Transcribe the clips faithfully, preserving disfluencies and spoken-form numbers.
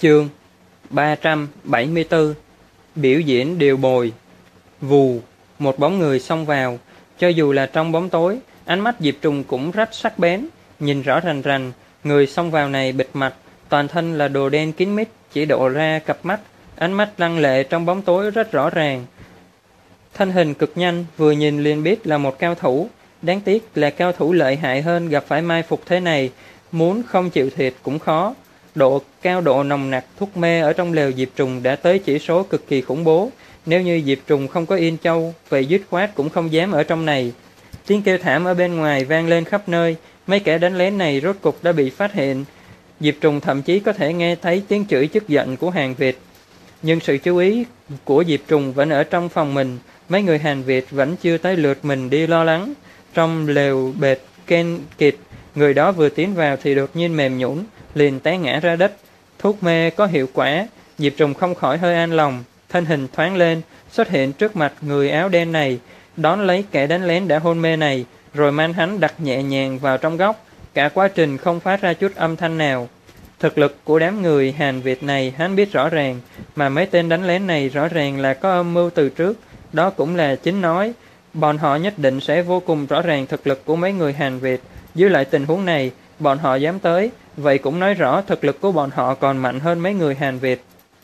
Chương ba trăm bảy mươi tư. Biểu diễn điều bồi. Vù, một bóng người xông vào. Cho dù là trong bóng tối, ánh mắt Diệp Trùng cũng rất sắc bén, nhìn rõ rành rành. Người xông vào này bịt mặt, toàn thân là đồ đen kín mít, chỉ độ ra cặp mắt, ánh mắt lăng lệ trong bóng tối rất rõ ràng. Thân hình cực nhanh, vừa nhìn liền biết là một cao thủ. Đáng tiếc là cao thủ lợi hại hơn gặp phải mai phục thế này, muốn không chịu thiệt cũng khó. Độ cao độ nồng nặc thuốc mê ở trong lều Diệp Trùng đã tới chỉ số cực kỳ khủng bố. Nếu như Diệp Trùng không có Yên Châu, vậy dứt khoát cũng không dám ở trong này. Tiếng kêu thảm ở bên ngoài vang lên khắp nơi, mấy kẻ đánh lén này rốt cục đã bị phát hiện. Diệp Trùng thậm chí có thể nghe thấy tiếng chửi tức giận của Hàn Việt. Nhưng sự chú ý của Diệp Trùng vẫn ở trong phòng mình, mấy người Hàn Việt vẫn chưa tới lượt mình đi lo lắng. Trong lều bệt ken kịt, người đó vừa tiến vào thì đột nhiên mềm nhũn, liền té ngã ra đất. Thuốc mê có hiệu quả, Diệp Trùng không khỏi hơi an lòng, thân hình thoáng lên, xuất hiện trước mặt người áo đen này, đón lấy kẻ đánh lén đã hôn mê này, rồi mang hắn đặt nhẹ nhàng vào trong góc, cả quá trình không phát ra chút âm thanh nào. Thực lực của đám người Hàn Việt này hắn biết rõ ràng, mà mấy tên đánh lén này rõ ràng là có âm mưu từ trước, đó cũng là chính nói. Bọn họ nhất định sẽ vô cùng rõ ràng thực lực của mấy người Hàn Việt. Dưới lại tình huống này, bọn họ dám tới, vậy cũng nói rõ thực lực của bọn họ còn mạnh hơn mấy người Hàn Việt.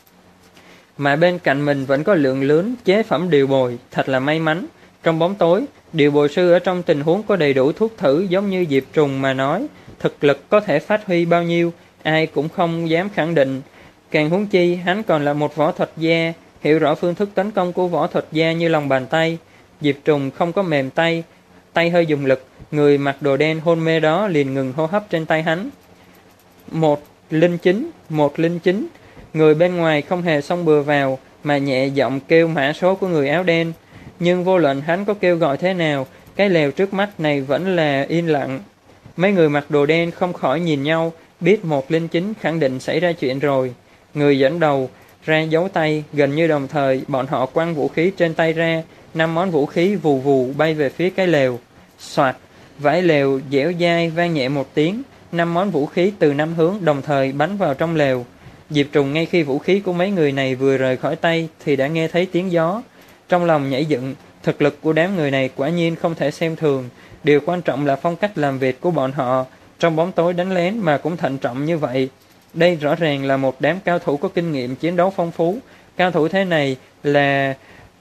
Mà bên cạnh mình vẫn có lượng lớn chế phẩm điều bồi, thật là may mắn. Trong bóng tối, điều bồi sư ở trong tình huống có đầy đủ thuốc thử giống như Diệp Trùng mà nói, thực lực có thể phát huy bao nhiêu, ai cũng không dám khẳng định. Càng huống chi, hắn còn là một võ thuật gia, hiểu rõ phương thức tấn công của võ thuật gia như lòng bàn tay. Diệp Trùng không có mềm tay, tay hơi dùng lực, người mặc đồ đen hôn mê đó liền ngừng hô hấp trên tay hắn. Một linh chín, một linh chín, người bên ngoài không hề xông bừa vào, mà nhẹ giọng kêu mã số của người áo đen. Nhưng vô luận hắn có kêu gọi thế nào, cái lều trước mắt này vẫn là yên lặng. Mấy người mặc đồ đen không khỏi nhìn nhau, biết một linh chín khẳng định xảy ra chuyện rồi. Người dẫn đầu ra dấu tay, gần như đồng thời bọn họ quăng vũ khí trên tay ra, năm món vũ khí vù vù bay về phía cái lều. Soạt, vải lều dẻo dai vang nhẹ một tiếng, năm món vũ khí từ năm hướng đồng thời bắn vào trong lều. Diệp Trùng ngay khi vũ khí của mấy người này vừa rời khỏi tay thì đã nghe thấy tiếng gió. Trong lòng nhảy dựng, thực lực của đám người này quả nhiên không thể xem thường. Điều quan trọng là phong cách làm việc của bọn họ, trong bóng tối đánh lén mà cũng thận trọng như vậy. Đây rõ ràng là một đám cao thủ có kinh nghiệm chiến đấu phong phú. Cao thủ thế này là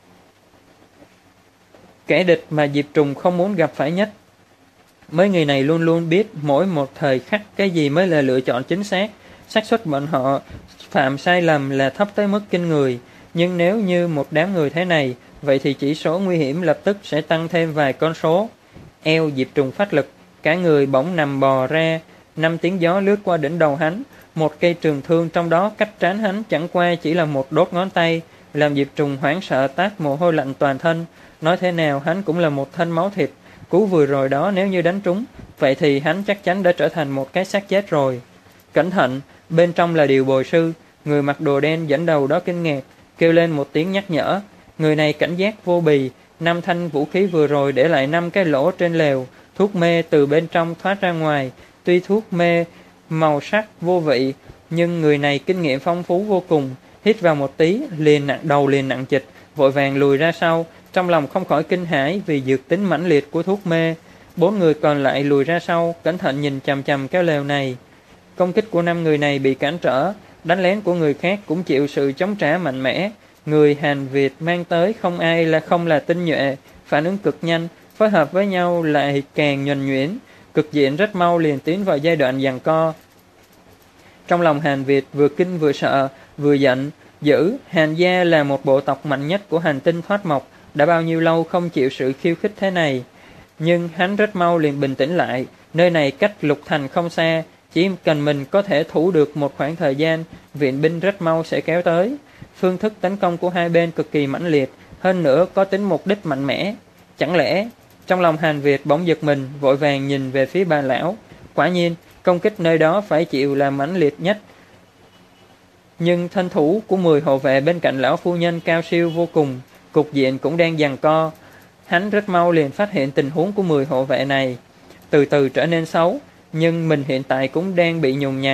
kẻ địch mà Diệp Trùng không muốn gặp phải nhất. Mấy người này luôn luôn biết mỗi một thời khắc cái gì mới là lựa chọn chính xác. Xác suất bọn họ phạm sai lầm là thấp tới mức kinh người. Nhưng nếu như một đám người thế này, vậy thì chỉ số nguy hiểm lập tức sẽ tăng thêm vài con số. Eo Diệp Trùng phát lực, cả người bỗng nằm bò ra. Năm tiếng gió lướt qua đỉnh đầu hắn, một cây trường thương trong đó cách trán hắn chẳng qua chỉ là một đốt ngón tay, làm Diệp Trùng hoảng sợ tát mồ hôi lạnh toàn thân. Nói thế nào hắn cũng là một thân máu thịt, cú vừa rồi đó nếu như đánh trúng, vậy thì hắn chắc chắn đã trở thành một cái xác chết rồi. Cẩn thận, bên trong là điều bồi sư. Người mặc đồ đen dẫn đầu đó kinh ngạc, kêu lên một tiếng nhắc nhở. Người này cảnh giác vô bì, năm thanh vũ khí vừa rồi để lại năm cái lỗ trên lều. Thuốc mê từ bên trong thoát ra ngoài. Tuy thuốc mê màu sắc vô vị, nhưng người này kinh nghiệm phong phú vô cùng. Hít vào một tí, liền nặng đầu liền nặng chịch, vội vàng lùi ra sau, trong lòng không khỏi kinh hãi vì dược tính mãnh liệt của thuốc mê. Bốn người còn lại lùi ra sau, cẩn thận nhìn chằm chằm cái lều này. Công kích của năm người này bị cản trở, đánh lén của người khác cũng chịu sự chống trả mạnh mẽ. Người Hàn Việt mang tới không ai là không là tinh nhuệ, phản ứng cực nhanh, phối hợp với nhau lại càng nhuần nhuyễn, cực diện rất mau liền tiến vào giai đoạn giằng co. Trong lòng Hàn Việt vừa kinh vừa sợ, vừa giận dữ. Hàn gia là một bộ tộc mạnh nhất của hành tinh thoát mộc, đã bao nhiêu lâu không chịu sự khiêu khích thế này. Nhưng hắn rất mau liền bình tĩnh lại, nơi này cách Lục Thành không xa, chỉ cần mình có thể thủ được một khoảng thời gian, viện binh rất mau sẽ kéo tới. Phương thức tấn công của hai bên cực kỳ mãnh liệt, hơn nữa có tính mục đích mạnh mẽ. Chẳng lẽ, trong lòng Hàn Việt bỗng giật mình, vội vàng nhìn về phía bà lão. Quả nhiên, công kích nơi đó phải chịu là mãnh liệt nhất. Nhưng thân thủ của mười hộ vệ bên cạnh lão phu nhân cao siêu vô cùng, cục diện cũng đang giằng co. Hắn rất mau liền phát hiện tình huống của mười hộ vệ này từ từ trở nên xấu, nhưng mình hiện tại cũng đang bị nhùng nhằn,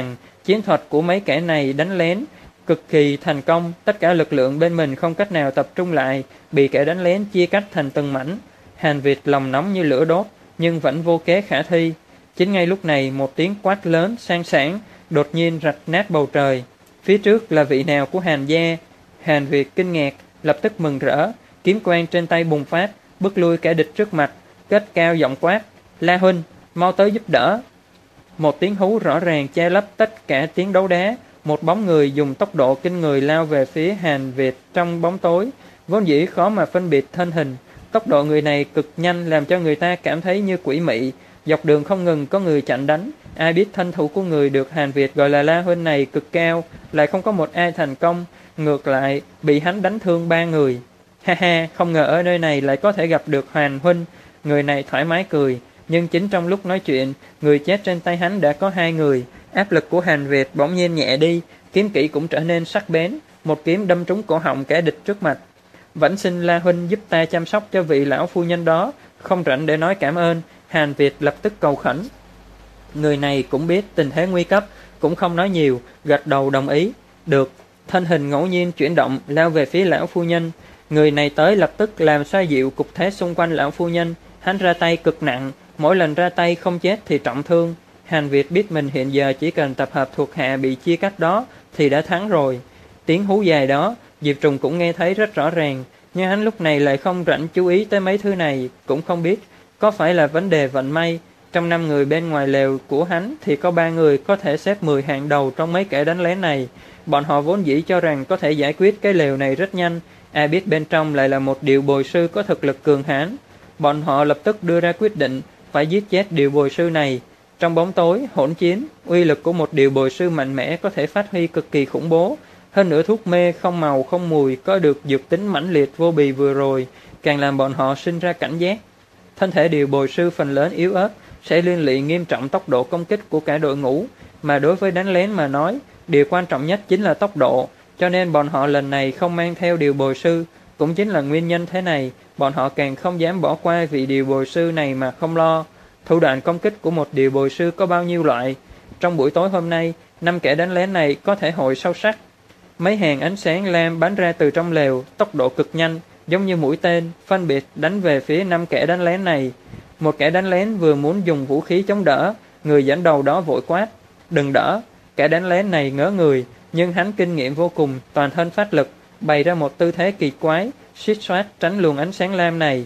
Chiến thuật của mấy kẻ này đánh lén cực kỳ thành công, tất cả lực lượng bên mình không cách nào tập trung lại, bị kẻ đánh lén chia cắt thành từng mảnh. Hàn Việt lòng nóng như lửa đốt, nhưng vẫn vô kế khả thi. Chính ngay lúc này, một tiếng quát lớn sang sảng đột nhiên rạch nát bầu trời. Phía trước là vị nào của Hàn gia? Hàn Việt kinh ngạc, lập tức mừng rỡ, kiếm quang trên tay bùng phát, bức lui kẻ địch trước mặt, cất cao giọng quát: La huynh, mau tới giúp đỡ. Một tiếng hú rõ ràng che lấp tất cả tiếng đấu đá. Một bóng người dùng tốc độ kinh người lao về phía Hàn Việt trong bóng tối, vốn dĩ khó mà phân biệt thân hình. Tốc độ người này cực nhanh làm cho người ta cảm thấy như quỷ mị. Dọc đường không ngừng có người chặn đánh. Ai biết thân thủ của người được Hàn Việt gọi là La huynh này cực cao, lại không có một ai thành công, ngược lại bị hắn đánh thương ba người. Ha ha, không ngờ ở nơi này lại có thể gặp được Hàn huynh. Người này thoải mái cười, nhưng chính trong lúc nói chuyện, người chết trên tay hắn đã có hai người. Áp lực của Hàn Việt bỗng nhiên nhẹ đi, kiếm kỹ cũng trở nên sắc bén, một kiếm đâm trúng cổ họng kẻ địch trước mặt. Vẫn xin La huynh giúp ta chăm sóc cho vị lão phu nhân đó, không rảnh để nói cảm ơn. Hàn Việt lập tức cầu khẩn. Người này cũng biết tình thế nguy cấp, cũng không nói nhiều, gật đầu đồng ý. Được. Thân hình ngẫu nhiên chuyển động, lao về phía lão phu nhân. Người này tới lập tức làm xoa dịu cục thế xung quanh lão phu nhân. Hắn ra tay cực nặng, mỗi lần ra tay không chết thì trọng thương. Hàn Việt biết mình hiện giờ chỉ cần tập hợp thuộc hạ bị chia cắt đó thì đã thắng rồi. Tiếng hú dài đó, Diệp Trùng cũng nghe thấy rất rõ ràng, nhưng hắn lúc này lại không rảnh chú ý tới mấy thứ này, cũng không biết có phải là vấn đề vận may. Trong năm người bên ngoài lều của hắn thì có ba người có thể xếp mười hạng đầu trong mấy kẻ đánh lén này. Bọn họ vốn dĩ cho rằng có thể giải quyết cái lều này rất nhanh, ai biết bên trong lại là một điệu bồi sư có thực lực cường hãn. Bọn họ lập tức đưa ra quyết định phải giết chết điệu bồi sư này. Trong bóng tối, hỗn chiến, uy lực của một điệu bồi sư mạnh mẽ có thể phát huy cực kỳ khủng bố. Hơn nữa thuốc mê không màu không mùi có được dược tính mãnh liệt vô bì vừa rồi, càng làm bọn họ sinh ra cảnh giác. Thân thể điệu bồi sư phần lớn yếu ớt, sẽ liên lụy nghiêm trọng tốc độ công kích của cả đội ngũ, mà đối với đánh lén mà nói, điều quan trọng nhất chính là tốc độ, cho nên bọn họ lần này không mang theo điệu bồi sư. Cũng chính là nguyên nhân thế này, bọn họ càng không dám bỏ qua vị điệu bồi sư này mà không lo. Thủ đoạn công kích của một điệu bồi sư có bao nhiêu loại? Trong buổi tối hôm nay, năm kẻ đánh lén này có thể hội sâu sắc. Mấy hàng ánh sáng lam bắn ra từ trong lều, tốc độ cực nhanh, giống như mũi tên, phân biệt đánh về phía năm kẻ đánh lén này. Một kẻ đánh lén vừa muốn dùng vũ khí chống đỡ, người dẫn đầu đó vội quát: đừng đỡ! Kẻ đánh lén này ngớ người, nhưng hắn kinh nghiệm vô cùng, toàn thân phát lực, bày ra một tư thế kỳ quái, suýt soát tránh luồng ánh sáng lam này.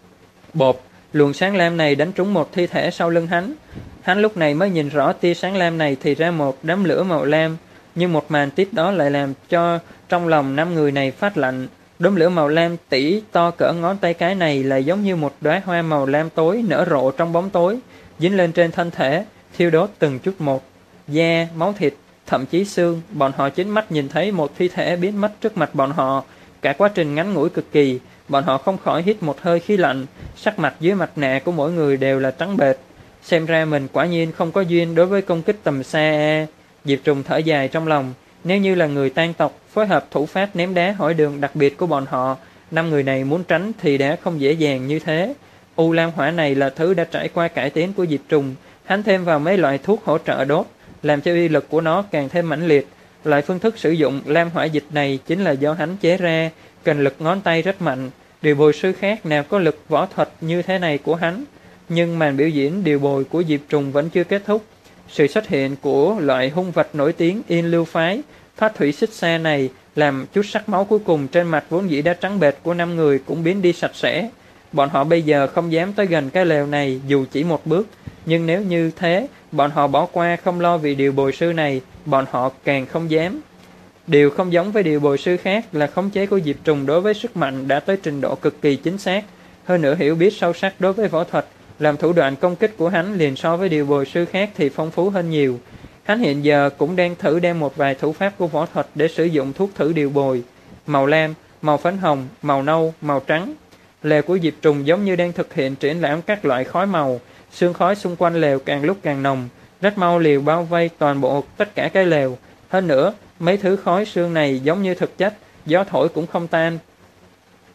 Bột! Luồng sáng lam này đánh trúng một thi thể sau lưng hắn. Hắn lúc này mới nhìn rõ tia sáng lam này thì ra một đám lửa màu lam, nhưng một màn tiếp đó lại làm cho trong lòng năm người này phát lạnh. Đốm lửa màu lam tỉ to cỡ ngón tay cái này là giống như một đóa hoa màu lam tối nở rộ trong bóng tối, dính lên trên thân thể, thiêu đốt từng chút một. Da, máu thịt, thậm chí xương, bọn họ chính mắt nhìn thấy một thi thể biến mất trước mặt bọn họ. Cả quá trình ngắn ngủi cực kỳ, bọn họ không khỏi hít một hơi khí lạnh, sắc mặt dưới mặt nạ của mỗi người đều là trắng bệch. Xem ra mình quả nhiên không có duyên đối với công kích tầm xa. Diệp Trùng thở dài trong lòng, nếu như là người tang tộc phối hợp thủ pháp ném đá hỏi đường đặc biệt của bọn họ, năm người này muốn tránh thì đã không dễ dàng như thế. U lam hỏa này là thứ đã trải qua cải tiến của Diệp Trùng, hắn thêm vào mấy loại thuốc hỗ trợ đốt, làm cho uy lực của nó càng thêm mãnh liệt. Loại phương thức sử dụng lam hỏa dịch này chính là do hắn chế ra, cần lực ngón tay rất mạnh. Điều bồi sư khác nào có lực võ thuật như thế này của hắn. Nhưng màn biểu diễn điều bồi của Diệp Trùng vẫn chưa kết thúc. Sự xuất hiện của loại hung vật nổi tiếng Yên Lưu Phái, Thoát Thủy Xích Xa này làm chút sắc máu cuối cùng trên mặt vốn dĩ đã trắng bệch của năm người cũng biến đi sạch sẽ. Bọn họ bây giờ không dám tới gần cái lều này dù chỉ một bước, nhưng nếu như thế, bọn họ bỏ qua không lo vì điều bồi sư này, bọn họ càng không dám. Điều không giống với điều bồi sư khác là khống chế của Diệp Trùng đối với sức mạnh đã tới trình độ cực kỳ chính xác, hơn nữa hiểu biết sâu sắc đối với võ thuật, làm thủ đoạn công kích của hắn liền so với điều bồi sư khác thì phong phú hơn nhiều. Hắn hiện giờ cũng đang thử đem một vài thủ pháp của võ thuật để sử dụng thuốc thử điều bồi. Màu lam, màu phấn hồng, màu nâu, màu trắng. Lều của Diệp Trùng giống như đang thực hiện triển lãm các loại khói màu, sương khói xung quanh lều càng lúc càng nồng, rất mau liều bao vây toàn bộ tất cả cái lều. Hơn nữa, mấy thứ khói sương này giống như thực chất, gió thổi cũng không tan.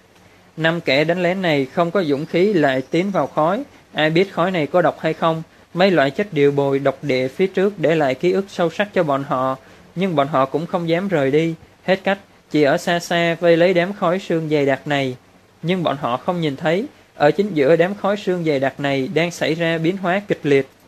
Năm kẻ đánh lén này không có dũng khí lại tiến vào khói, ai biết khói này có độc hay không, Mấy loại chất điều bồi độc địa phía trước để lại ký ức sâu sắc cho bọn họ, nhưng bọn họ cũng không dám rời đi. Hết cách, chỉ ở xa xa vây lấy đám khói sương dày đặc này. Nhưng bọn họ không nhìn thấy, ở chính giữa đám khói sương dày đặc này đang xảy ra biến hóa kịch liệt.